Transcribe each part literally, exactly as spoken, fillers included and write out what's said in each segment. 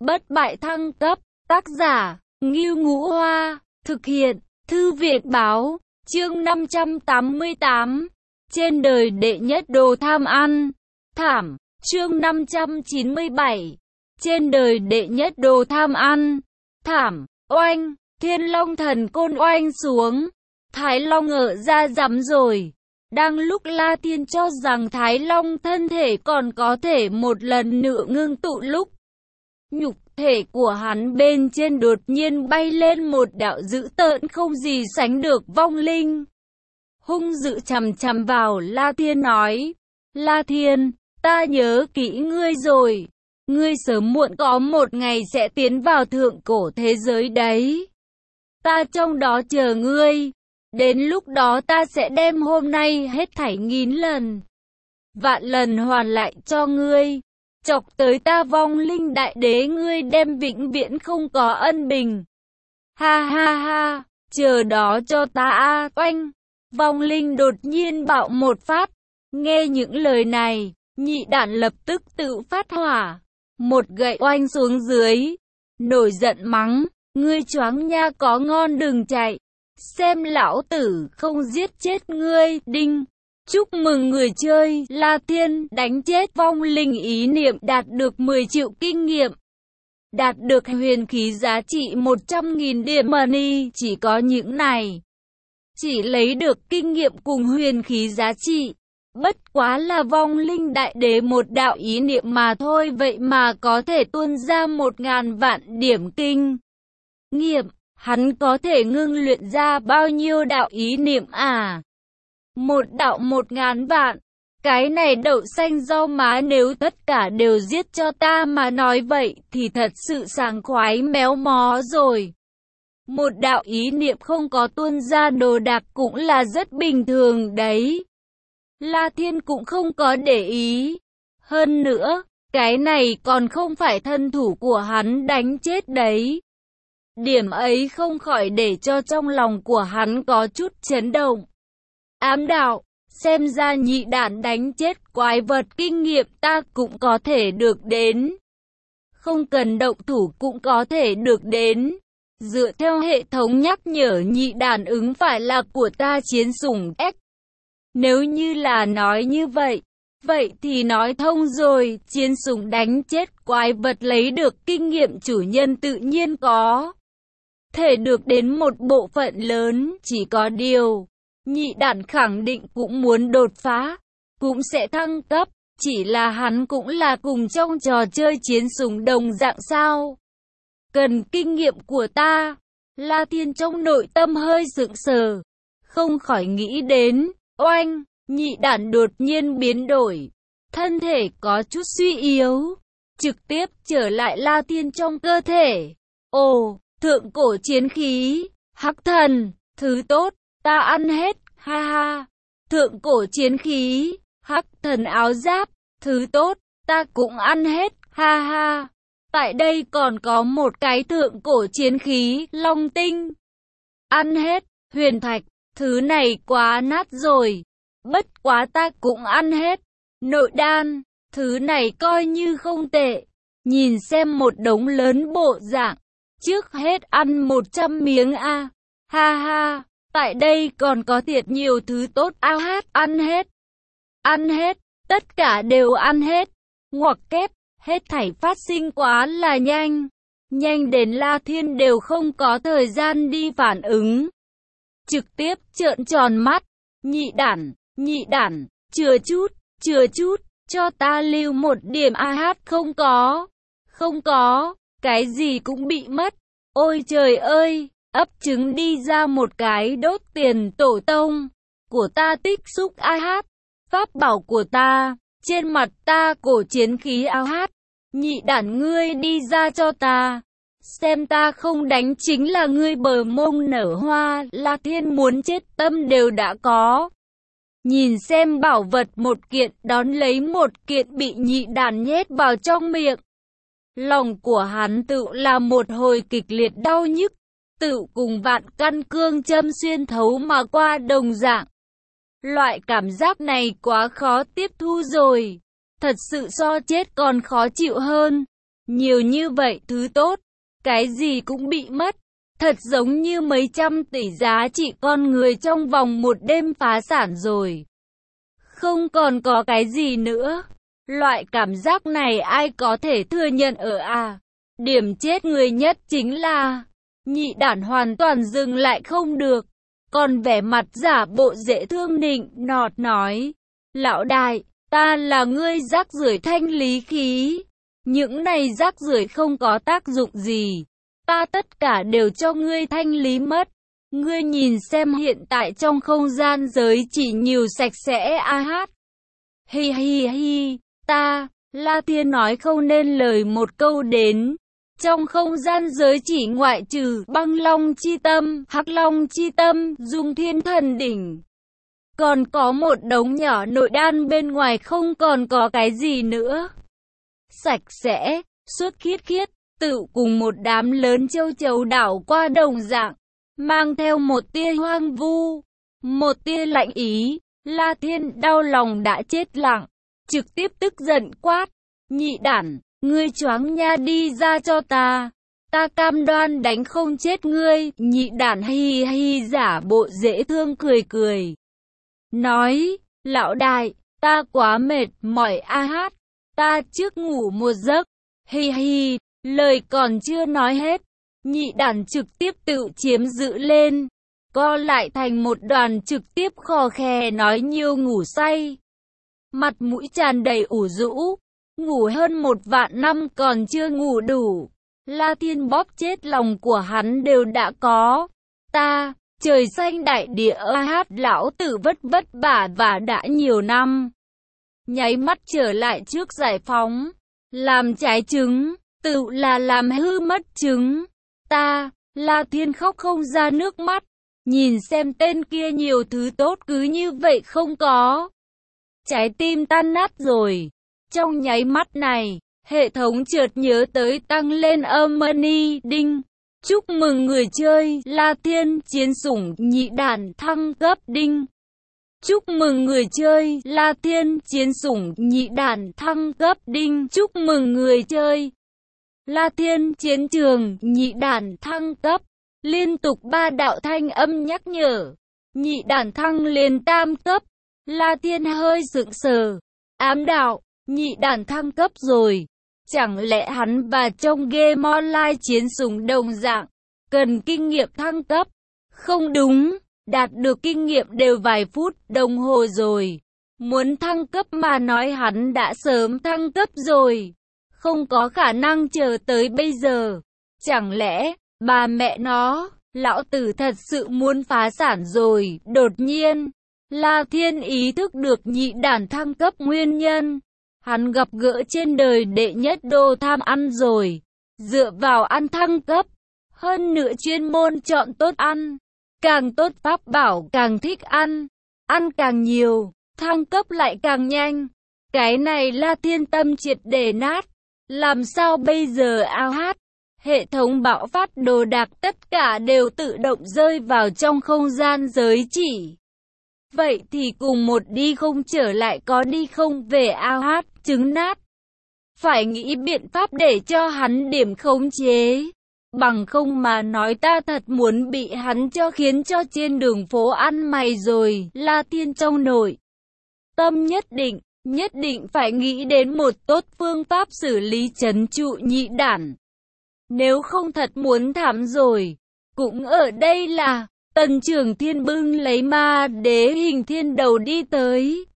Bất bại thăng cấp, tác giả, Ngưu Ngũ Hoa, thực hiện, Thư viện báo, chương năm trăm tám mươi tám, trên đời đệ nhất đồ tham ăn, thảm, chương năm trăm chín mươi bảy, trên đời đệ nhất đồ tham ăn, thảm, oanh, Thiên Long thần côn oanh xuống, Thái Long ở ra rắm rồi. Đang lúc La Thiên cho rằng Thái Long thân thể còn có thể một lần nữa ngưng tụ lúc nhục thể của hắn bên trên đột nhiên bay lên một đạo dữ tợn không gì sánh được vong linh. Hung dữ chằm chằm vào La Thiên nói, La Thiên, ta nhớ kỹ ngươi rồi. Ngươi sớm muộn có một ngày sẽ tiến vào thượng cổ thế giới đấy. Ta trong đó chờ ngươi. Đến lúc đó ta sẽ đem hôm nay hết thảy nghìn lần, vạn lần hoàn lại cho ngươi. Chọc tới ta vong linh đại đế, ngươi đem vĩnh viễn không có ân bình. Ha ha ha, chờ đó cho ta a. Oanh, vong linh đột nhiên bạo một phát. Nghe những lời này, nhị đản lập tức tự phát hỏa, một gậy oanh xuống dưới, nổi giận mắng, ngươi choáng nha, có ngon đừng chạy. Xem lão tử không giết chết ngươi, đinh. Chúc mừng người chơi, La Thiên đánh chết vong linh ý niệm đạt được mười triệu kinh nghiệm. Đạt được huyền khí giá trị một trăm nghìn điểm money, chỉ có những này. Chỉ lấy được kinh nghiệm cùng huyền khí giá trị. Bất quá là vong linh đại đế một đạo ý niệm mà thôi, vậy mà có thể tuôn ra một ngàn vạn điểm kinh nghiệm. Hắn có thể ngưng luyện ra bao nhiêu đạo ý niệm à? Một đạo một ngàn vạn. Cái này đậu xanh rau má, nếu tất cả đều giết cho ta mà nói vậy thì thật sự sảng khoái méo mó rồi. Một đạo ý niệm không có tuôn ra đồ đạc cũng là rất bình thường đấy. La Thiên cũng không có để ý. Hơn nữa, cái này còn không phải thân thủ của hắn đánh chết đấy. Điểm ấy không khỏi để cho trong lòng của hắn có chút chấn động. Ám đạo, xem ra nhị đản đánh chết quái vật kinh nghiệm ta cũng có thể được đến. Không cần động thủ cũng có thể được đến. Dựa theo hệ thống nhắc nhở, nhị đản ứng phải là của ta chiến sủng X. Nếu như là nói như vậy, vậy thì nói thông rồi, chiến sủng đánh chết quái vật lấy được kinh nghiệm chủ nhân tự nhiên có thể được đến một bộ phận lớn, chỉ có điều, nhị đản khẳng định cũng muốn đột phá, cũng sẽ thăng cấp, chỉ là hắn cũng là cùng trong trò chơi chiến sủng đồng dạng sao. Cần kinh nghiệm của ta, La Thiên trong nội tâm hơi sững sờ, không khỏi nghĩ đến, oanh, nhị đản đột nhiên biến đổi, thân thể có chút suy yếu, trực tiếp trở lại La Thiên trong cơ thể. Ồ! Thượng cổ chiến khí, hắc thần, thứ tốt, ta ăn hết, ha ha. Thượng cổ chiến khí, hắc thần áo giáp, thứ tốt, ta cũng ăn hết, ha ha. Tại đây còn có một cái thượng cổ chiến khí, long tinh. Ăn hết, huyền thạch, thứ này quá nát rồi. Bất quá ta cũng ăn hết. Nội đan, thứ này coi như không tệ. Nhìn xem một đống lớn bộ dạng. Trước hết ăn một trăm miếng a. Ha ha, tại đây còn có thiệt nhiều thứ tốt a hát, ăn hết. Ăn hết, tất cả đều ăn hết. Ngoặc kép, hết thảy phát sinh quá là nhanh. Nhanh đến La Thiên đều không có thời gian đi phản ứng. Trực tiếp trợn tròn mắt. Nhị đản, nhị đản, chừa chút, chừa chút, cho ta lưu một điểm a hát, không có. Không có. Cái gì cũng bị mất. Ôi trời ơi, ấp trứng đi ra một cái đốt tiền tổ tông của ta tích xúc a hát, pháp bảo của ta, trên mặt ta cổ chiến khí a hát, nhị đản ngươi đi ra cho ta, xem ta không đánh chính là ngươi bờ mông nở hoa. La Thiên muốn chết tâm đều đã có. Nhìn xem bảo vật một kiện, đón lấy một kiện bị nhị đản nhét vào trong miệng. Lòng của hắn tự là một hồi kịch liệt đau nhức, tự cùng vạn căn cương châm xuyên thấu mà qua đồng dạng. Loại cảm giác này quá khó tiếp thu rồi, thật sự so chết còn khó chịu hơn. Nhiều như vậy thứ tốt, cái gì cũng bị mất. Thật giống như mấy trăm tỷ giá trị con người trong vòng một đêm phá sản rồi. Không còn có cái gì nữa. Loại cảm giác này ai có thể thừa nhận ở à? Điểm chết người nhất chính là nhị đản hoàn toàn dừng lại không được. Còn vẻ mặt giả bộ dễ thương nịnh nọt nói, lão đại, ta là ngươi rác rưởi thanh lý khí. Những này rác rưởi không có tác dụng gì. Ta tất cả đều cho ngươi thanh lý mất. Ngươi nhìn xem hiện tại trong không gian giới chỉ nhiều sạch sẽ a hát. Hi hi hi, ta, La Thiên nói không nên lời một câu đến. Trong không gian giới chỉ ngoại trừ băng long chi tâm, hắc long chi tâm, dung thiên thần đỉnh. Còn có một đống nhỏ nội đan bên ngoài không còn có cái gì nữa. Sạch sẽ, suốt khiết khiết, tự cùng một đám lớn châu chấu đảo qua đồng dạng, mang theo một tia hoang vu, một tia lạnh ý. La Thiên đau lòng đã chết lặng, trực tiếp tức giận quát, nhị đản, ngươi choáng nha đi ra cho ta, ta cam đoan đánh không chết ngươi. Nhị đản hi hi giả bộ dễ thương cười cười, nói, lão đại, ta quá mệt mỏi a hát, ta trước ngủ một giấc, hi hi. Lời còn chưa nói hết, nhị đản trực tiếp tự chiếm giữ lên, co lại thành một đoàn trực tiếp khò khè nói nhiều ngủ say. Mặt mũi tràn đầy ủ rũ, ngủ hơn một vạn năm còn chưa ngủ đủ. La Thiên bóp chết lòng của hắn đều đã có. Ta, trời xanh đại địa a hát, lão tử vất vất vả và đã nhiều năm. Nháy mắt trở lại trước giải phóng, làm trái trứng. Tự là làm hư mất trứng. Ta, La Thiên khóc không ra nước mắt. Nhìn xem tên kia nhiều thứ tốt cứ như vậy không có. Trái tim tan nát rồi. Trong nháy mắt này, hệ thống chợt nhớ tới tăng lên âm money đinh. Chúc mừng người chơi La Thiên chiến sủng nhị đản thăng cấp đinh. Chúc mừng người chơi La Thiên chiến sủng nhị đản thăng cấp đinh. Chúc mừng người chơi La Thiên chiến trường nhị đản thăng cấp. Liên tục ba đạo thanh âm nhắc nhở. Nhị đản thăng lên tam cấp. La Thiên hơi sững sờ. Ám đạo, nhị đản thăng cấp rồi. Chẳng lẽ hắn và trong game online chiến sủng đồng dạng, cần kinh nghiệm thăng cấp? Không đúng, đạt được kinh nghiệm đều vài phút đồng hồ rồi. Muốn thăng cấp mà nói hắn đã sớm thăng cấp rồi. Không có khả năng chờ tới bây giờ. Chẳng lẽ, bà mẹ nó, lão tử thật sự muốn phá sản rồi. Đột nhiên, La Thiên ý thức được nhị đản thăng cấp nguyên nhân. Hắn gặp gỡ trên đời đệ nhất đồ tham ăn rồi. Dựa vào ăn thăng cấp. Hơn nữa chuyên môn chọn tốt ăn. Càng tốt pháp bảo càng thích ăn. Ăn càng nhiều, thăng cấp lại càng nhanh. Cái này La Thiên tâm triệt để nát. Làm sao bây giờ ao hát? Hệ thống bạo phát đồ đạc tất cả đều tự động rơi vào trong không gian giới chỉ. Vậy thì cùng một đi không trở lại có đi không về ao hát, trứng nát. Phải nghĩ biện pháp để cho hắn điểm khống chế. Bằng không mà nói ta thật muốn bị hắn cho khiến cho trên đường phố ăn mày rồi. La Thiên trong nội tâm nhất định, nhất định phải nghĩ đến một tốt phương pháp xử lý trấn trụ nhị đản. Nếu không thật muốn thảm rồi. Cũng ở đây là Tần Trưởng Thiên bưng lấy ma đế hình thiên đầu đi tới.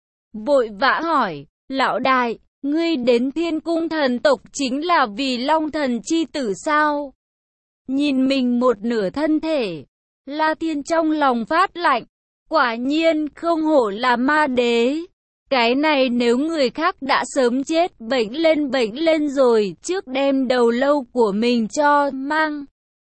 Vội vã hỏi, lão đại, ngươi đến Thiên Cung thần tộc chính là vì Long Thần chi tử sao? Nhìn mình một nửa thân thể, La Thiên trong lòng phát lạnh. Quả nhiên không hổ là ma đế. Cái này nếu người khác đã sớm chết bệnh lên bệnh lên rồi, trước đem đầu lâu của mình cho mang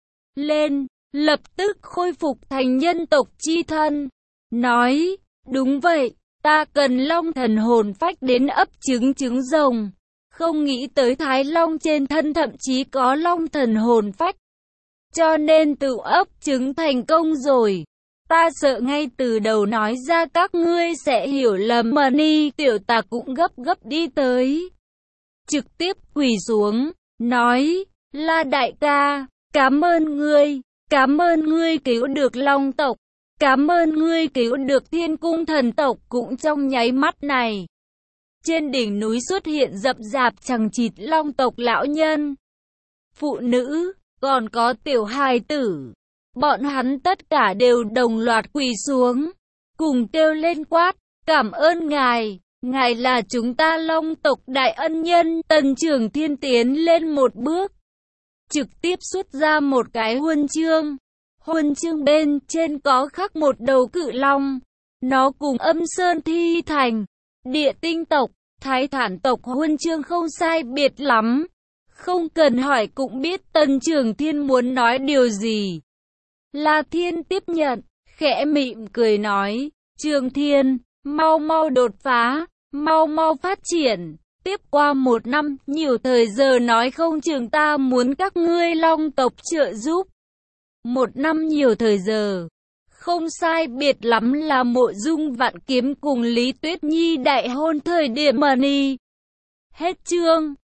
lên, lập tức khôi phục thành nhân tộc chi thân. Nói, đúng vậy, ta cần long thần hồn phách đến ấp trứng trứng rồng. Không nghĩ tới Thái Long trên thân thậm chí có long thần hồn phách. Cho nên tự ấp trứng thành công rồi. Ta sợ ngay từ đầu nói ra các ngươi sẽ hiểu lầm. Mani tiểu tà cũng gấp gấp đi tới. Trực tiếp quỳ xuống, nói, La đại ca, cảm ơn ngươi, cảm ơn ngươi cứu được Long tộc, cảm ơn ngươi cứu được Thiên Cung thần tộc. Cũng trong nháy mắt này, trên đỉnh núi xuất hiện rậm rạp chằng chịt Long tộc lão nhân, phụ nữ, còn có tiểu hài tử. Bọn hắn tất cả đều đồng loạt quỳ xuống, cùng kêu lên quát, cảm ơn ngài, ngài là chúng ta Long tộc đại ân nhân. Tần Trường Thiên tiến lên một bước, trực tiếp xuất ra một cái huân chương. Huân chương bên trên có khắc một đầu cự long, nó cùng Âm Sơn Thi Thành, Địa Tinh tộc, Thái Thản tộc huân chương không sai biệt lắm. Không cần hỏi cũng biết Tần Trường Thiên muốn nói điều gì. La Thiên tiếp nhận, khẽ mỉm cười nói, Trường Thiên, mau mau đột phá, mau mau phát triển. Tiếp qua một năm, nhiều thời giờ nói không chừng ta muốn các ngươi Long tộc trợ giúp. Một năm nhiều thời giờ, không sai biệt lắm là Mộ Dung Vạn Kiếm cùng Lý Tuyết Nhi đại hôn thời điểm mà đi. Hết chương.